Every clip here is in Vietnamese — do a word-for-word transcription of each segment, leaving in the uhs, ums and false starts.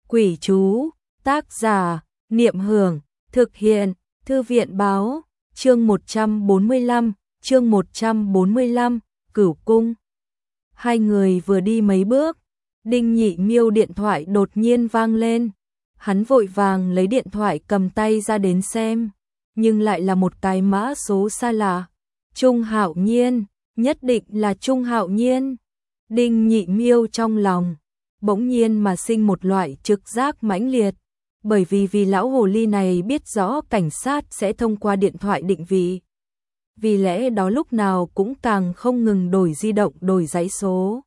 Quỷ chú, tác giả, Niệm Hưởng, thực hiện, Thư viện báo, chương một trăm bốn mươi lăm, chương một trăm bốn mươi lăm, Cửu Cung. Hai người vừa đi mấy bước, Đinh Nhị Miêu điện thoại đột nhiên vang lên. Hắn vội vàng lấy điện thoại cầm tay ra đến xem, nhưng lại là một cái mã số xa lạ. Trung Hạo Nhiên, nhất định là Trung Hạo Nhiên. Đinh Nhị Miêu trong lòng bỗng nhiên mà sinh một loại trực giác mãnh liệt, bởi vì vì lão hồ ly này biết rõ cảnh sát sẽ thông qua điện thoại định vị. Vì lẽ đó lúc nào cũng càng không ngừng đổi di động, đổi dãy số.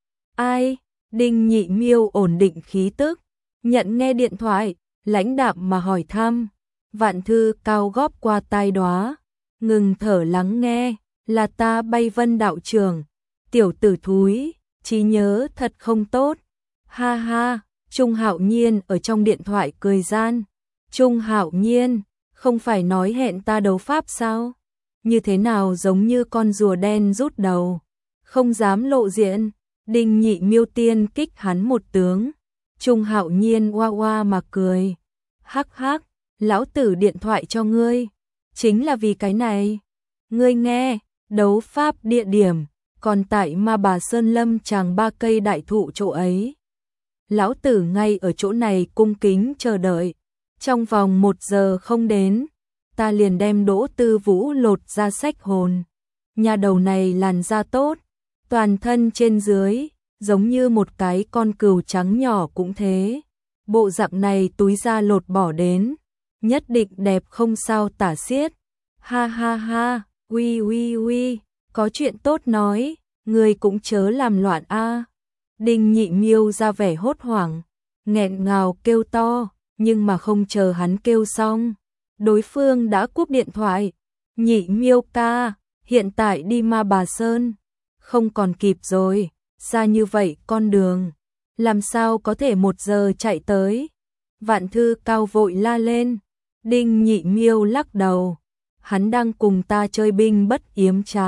Ai? Đinh Nhị Miêu ổn định khí tức, nhận nghe điện thoại, lãnh đạm mà hỏi thăm. Vạn Thư cao góp qua tai đoá, ngừng thở lắng nghe, là ta Bay Vân đạo trưởng. Tiểu tử thúi, trí nhớ thật không tốt. Ha ha, Trung Hạo Nhiên ở trong điện thoại cười gian. Trung Hạo Nhiên, không phải nói hẹn ta đấu pháp sao? Như thế nào giống như con rùa đen rút đầu, không dám lộ diện. Đinh Nhị Miêu tiên kích hắn một tướng. Trung Hạo Nhiên oa oa mà cười. Hắc hắc, lão tử điện thoại cho ngươi, chính là vì cái này. Ngươi nghe, đấu pháp địa điểm, còn tại Ma Bà Sơn Lâm tràng ba cây đại thụ chỗ ấy. Lão tử ngay ở chỗ này cung kính chờ đợi. Trong vòng một giờ không đến, ta liền đem Đỗ Tư Vũ lột ra sách hồn. Nhà đầu này làn da tốt, toàn thân trên dưới, giống như một cái con cừu trắng nhỏ cũng thế. Bộ dạng này túi da lột bỏ đến, nhất định đẹp không sao tả xiết. Ha ha ha, uy uy uy, có chuyện tốt nói, người cũng chớ làm loạn a. Đinh Nhị Miêu ra vẻ hốt hoảng, nghẹn ngào kêu to, nhưng mà không chờ hắn kêu xong, đối phương đã cúp điện thoại. Nhị Miêu ca, hiện tại đi Ma Bà Sơn, không còn kịp rồi, xa như vậy con đường, làm sao có thể một giờ chạy tới. Vạn Thư cao vội la lên. Đinh Nhị Miêu lắc đầu, hắn đang cùng ta chơi binh bất yếm trá.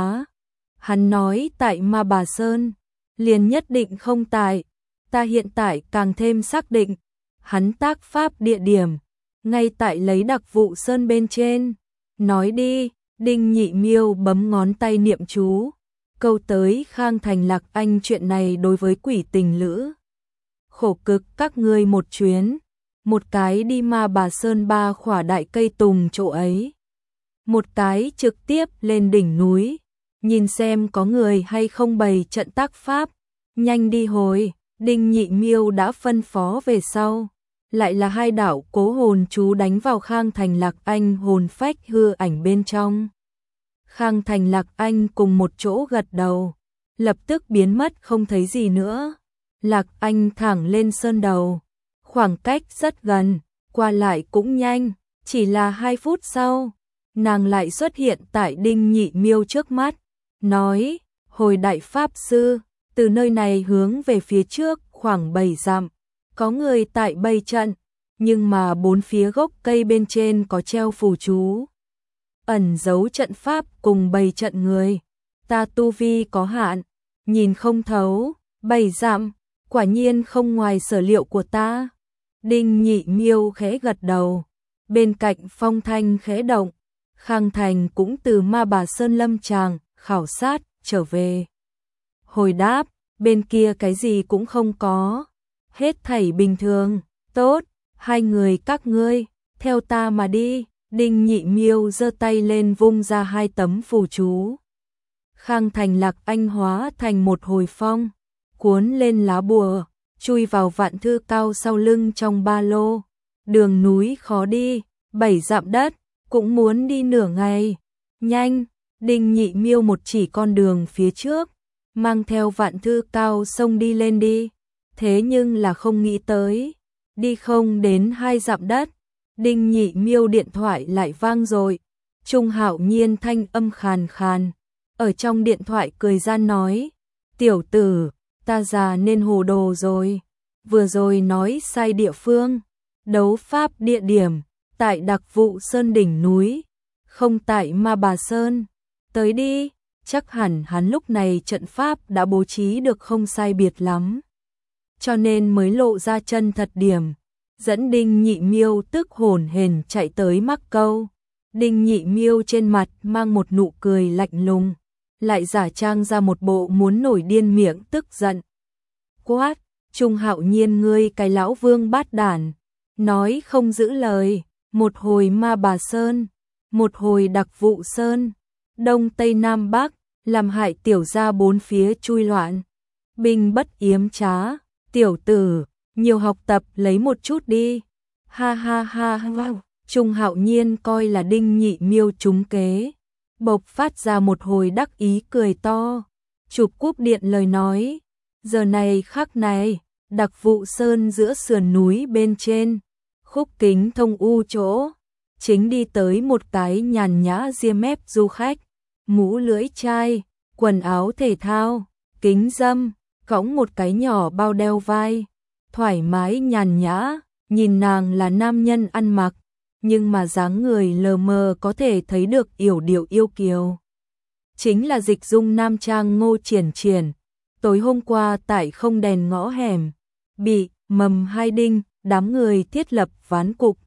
Hắn nói tại Ma Bà Sơn, liền nhất định không tại. Ta hiện tại càng thêm xác định, hắn tác pháp địa điểm, ngay tại lấy đặc vụ sơn bên trên. Nói đi. Đinh Nhị Miêu bấm ngón tay niệm chú, câu tới Khang Thành Lạc Anh chuyện này đối với quỷ tình lữ. Khổ cực các ngươi một chuyến, một cái đi Ma Bà Sơn ba khỏa đại cây tùng chỗ ấy, một cái trực tiếp lên đỉnh núi, nhìn xem có người hay không bày trận tác pháp. Nhanh đi hồi. Đinh Nhị Miêu đã phân phó về sau, lại là hai đạo cố hồn chú đánh vào Khang Thành Lạc Anh hồn phách hư ảnh bên trong. Khang Thành Lạc Anh cùng một chỗ gật đầu, lập tức biến mất không thấy gì nữa. Lạc Anh thẳng lên sơn đầu, khoảng cách rất gần, qua lại cũng nhanh, chỉ là hai phút sau, nàng lại xuất hiện tại Đinh Nhị Miêu trước mắt, nói: hồi đại pháp sư, từ nơi này hướng về phía trước khoảng bảy dặm, có người tại bày trận, nhưng mà bốn phía gốc cây bên trên có treo phù chú, ẩn giấu trận pháp cùng bày trận người. Ta tu vi có hạn, nhìn không thấu, bảy dặm, quả nhiên không ngoài sở liệu của ta. Đinh Nhị Miêu khẽ gật đầu, bên cạnh phong thanh khẽ động, Khang Thành cũng từ Ma Bà Sơn lâm tràng khảo sát trở về. Hồi đáp, bên kia cái gì cũng không có, hết thảy bình thường. Tốt, hai người các ngươi, theo ta mà đi. Đinh Nhị Miêu giơ tay lên vung ra hai tấm phù chú. Khang Thành Lạc Anh hóa thành một hồi phong, cuốn lên lá bùa, chui vào Vạn Thư cao sau lưng trong ba lô. Đường núi khó đi, bảy dặm đất, cũng muốn đi nửa ngày. Nhanh. Đinh Nhị Miêu một chỉ con đường phía trước, mang theo Vạn Thư cao xông đi lên đi. Thế nhưng là không nghĩ tới, đi không đến hai dặm đất, Đinh Nhị Miêu điện thoại lại vang rồi. Trung Hạo Nhiên thanh âm khàn khàn, ở trong điện thoại cười gian nói: tiểu tử, ta già nên hồ đồ rồi, vừa rồi nói sai địa phương, đấu pháp địa điểm, tại đặc vụ sơn đỉnh núi, không tại Ma Bà Sơn. Tới đi, chắc hẳn hắn lúc này trận pháp đã bố trí được không sai biệt lắm, cho nên mới lộ ra chân thật điểm. dẫn Đinh Nhị Miêu tức hổn hển chạy tới mắc câu. Đinh Nhị Miêu trên mặt mang một nụ cười lạnh lùng, lại giả trang ra một bộ muốn nổi điên miệng tức giận. Quát, Trung Hạo Nhiên ngươi cái lão vương bát đản, nói không giữ lời, một hồi Ma Bà Sơn, một hồi Đặc Vụ Sơn, Đông Tây Nam Bắc, làm hại tiểu gia bốn phía chui loạn. Binh bất yếm trá, tiểu tử, nhiều học tập lấy một chút đi. Ha ha ha ha. Trung Hạo Nhiên coi là Đinh Nhị Miêu trúng kế, bộc phát ra một hồi đắc ý cười to, chụp cúp điện lời nói, giờ này khắc này, Đặc Vụ Sơn giữa sườn núi bên trên, khúc kính thông u chỗ, chính đi tới một cái nhàn nhã ria mép du khách, mũ lưỡi chai, quần áo thể thao, kính râm, cõng một cái nhỏ bao đeo vai, thoải mái nhàn nhã, nhìn nàng là nam nhân ăn mặc, nhưng mà dáng người lờ mờ có thể thấy được yểu điệu yêu kiều. Chính là dịch dung nam trang Ngô Triển Triển, tối hôm qua tại không đèn ngõ hẻm, bị Mầm Hai Đinh, đám người thiết lập ván cục.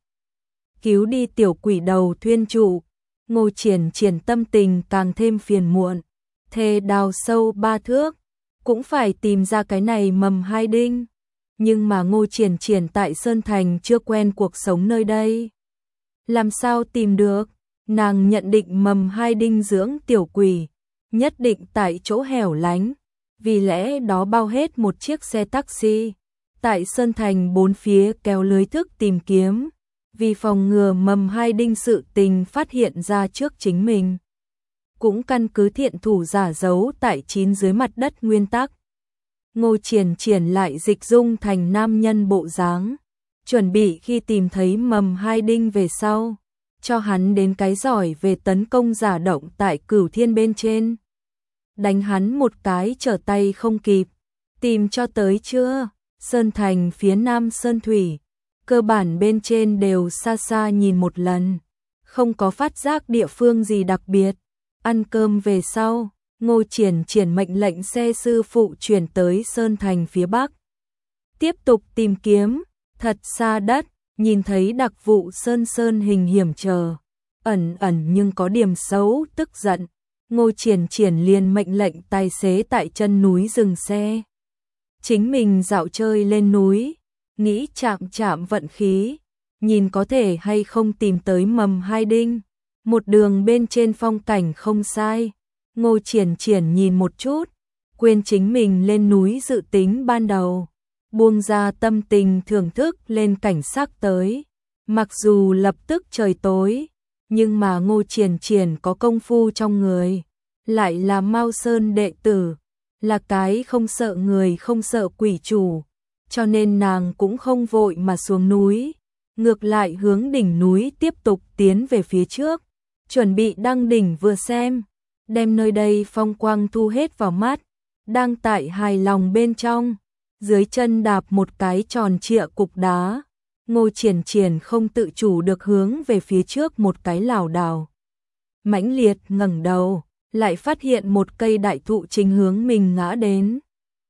Cứu đi tiểu quỷ đầu thuyên trụ, Ngô Triển Triển tâm tình càng thêm phiền muộn, thề đào sâu ba thước, cũng phải tìm ra cái này Mầm Hai Đinh. Nhưng mà Ngô Triển Triển tại Sơn Thành chưa quen cuộc sống nơi đây. Làm sao tìm được? Nàng nhận định Mầm Hai Đinh dưỡng tiểu quỷ, nhất định tại chỗ hẻo lánh, vì lẽ đó bao hết một chiếc xe taxi, tại Sơn Thành bốn phía kéo lưới thức tìm kiếm, vì phòng ngừa Mầm Hai Đinh sự tình phát hiện ra trước chính mình. Cũng căn cứ thiện thủ giả giấu tại chín dưới mặt đất nguyên tắc. Ngô Triển Triển lại dịch dung thành nam nhân bộ dáng, chuẩn bị khi tìm thấy Mầm Hai Đinh về sau, cho hắn đến cái giỏi về tấn công giả động tại Cửu Thiên bên trên. Đánh hắn một cái trở tay không kịp. Tìm cho tới chưa? Sơn Thành phía nam Sơn Thủy, cơ bản bên trên đều xa xa nhìn một lần, không có phát giác địa phương gì đặc biệt. Ăn cơm về sau, Ngô Triển Triển mệnh lệnh xe sư phụ chuyển tới Sơn Thành phía bắc. Tiếp tục tìm kiếm, thật xa đất, nhìn thấy Đặc Vụ Sơn Sơn hình hiểm trở, ẩn ẩn nhưng có điểm xấu, tức giận. Ngô Triển Triển liền mệnh lệnh tài xế tại chân núi dừng xe. Chính mình dạo chơi lên núi, nghĩ chạm chạm vận khí, nhìn có thể hay không tìm tới Mầm Hai Đinh. Một đường bên trên phong cảnh không sai, Ngô Triển Triển nhìn một chút, quên chính mình lên núi dự tính ban đầu, buông ra tâm tình thưởng thức lên cảnh sắc tới. Mặc dù lập tức trời tối, nhưng mà Ngô Triển Triển có công phu trong người, lại là Mao Sơn đệ tử, là cái không sợ người không sợ quỷ chủ, cho nên nàng cũng không vội mà xuống núi, ngược lại hướng đỉnh núi tiếp tục tiến về phía trước, chuẩn bị đăng đỉnh vừa xem, đem nơi đây phong quang thu hết vào mắt, đang tại hài lòng bên trong, dưới chân đạp một cái tròn trịa cục đá, Ngô Triển Triển không tự chủ được hướng về phía trước một cái lảo đảo. Mãnh liệt ngẩng đầu, lại phát hiện một cây đại thụ chính hướng mình ngã đến.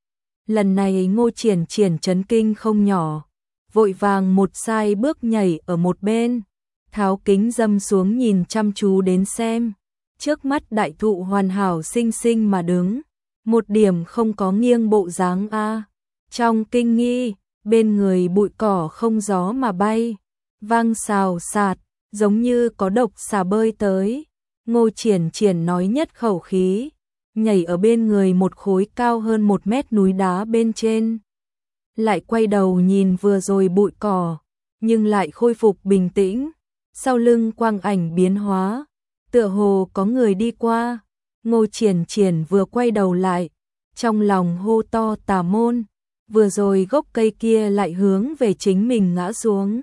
Lần này Ngô Triển Triển chấn kinh không nhỏ, vội vàng một sai bước nhảy ở một bên, tháo kính râm xuống nhìn chăm chú đến xem. Trước mắt đại thụ hoàn hảo xinh xinh mà đứng, một điểm không có nghiêng bộ dáng a. Trong kinh nghi, bên người bụi cỏ không gió mà bay, vang xào xạc, giống như có độc xà bơi tới. Ngô Triển Triển nói nhất khẩu khí, nhảy ở bên người một khối cao hơn một mét núi đá bên trên. Lại quay đầu nhìn vừa rồi bụi cỏ, nhưng lại khôi phục bình tĩnh, sau lưng quang ảnh biến hóa, tựa hồ có người đi qua. Ngô Triển Triển vừa quay đầu lại, trong lòng hô to tà môn, vừa rồi gốc cây kia lại hướng về chính mình ngã xuống.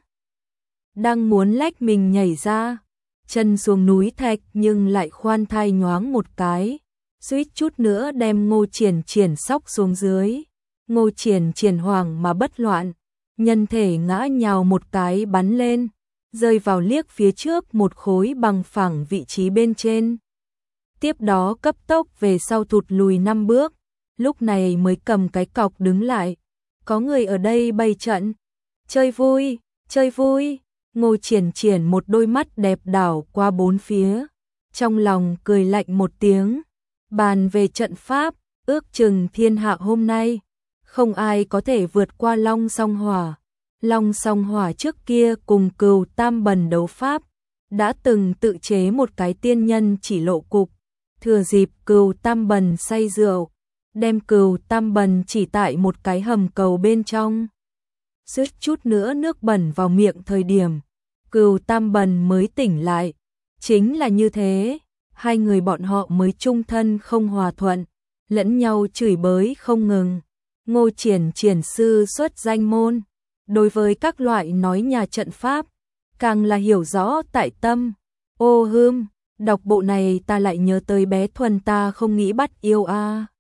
Đang muốn lách mình nhảy ra, chân xuống núi thạch nhưng lại khoan thai nhoáng một cái, suýt chút nữa đem Ngô Triển Triển sóc xuống dưới. Ngô Triển Triển hoảng mà bất loạn, nhân thể ngã nhào một cái bắn lên, rơi vào liếc phía trước một khối bằng phẳng vị trí bên trên. Tiếp đó cấp tốc về sau thụt lùi năm bước, lúc này mới cầm cái cọc đứng lại. Có người ở đây bày trận, chơi vui, chơi vui. Ngô Triển Triển một đôi mắt đẹp đảo qua bốn phía, trong lòng cười lạnh một tiếng, bàn về trận pháp, ước chừng thiên hạ hôm nay, không ai có thể vượt qua Long Song Hỏa. Long Song Hỏa trước kia cùng Cừu Tam Bần đấu pháp, đã từng tự chế một cái tiên nhân chỉ lộ cục, thừa dịp Cừu Tam Bần say rượu, đem Cừu Tam Bần chỉ tại một cái hầm cầu bên trong, suýt chút nữa nước bẩn vào miệng thời điểm Cừu Tam Bần mới tỉnh lại. Chính là như thế, hai người bọn họ mới chung thân không hòa thuận, lẫn nhau chửi bới không ngừng. Ngô Triển Triển sư xuất danh môn, đối với các loại nói nhà trận pháp, càng là hiểu rõ tại tâm. Ô hưm, đọc bộ này ta lại nhớ tới bé Thuần ta không nghĩ bắt yêu a.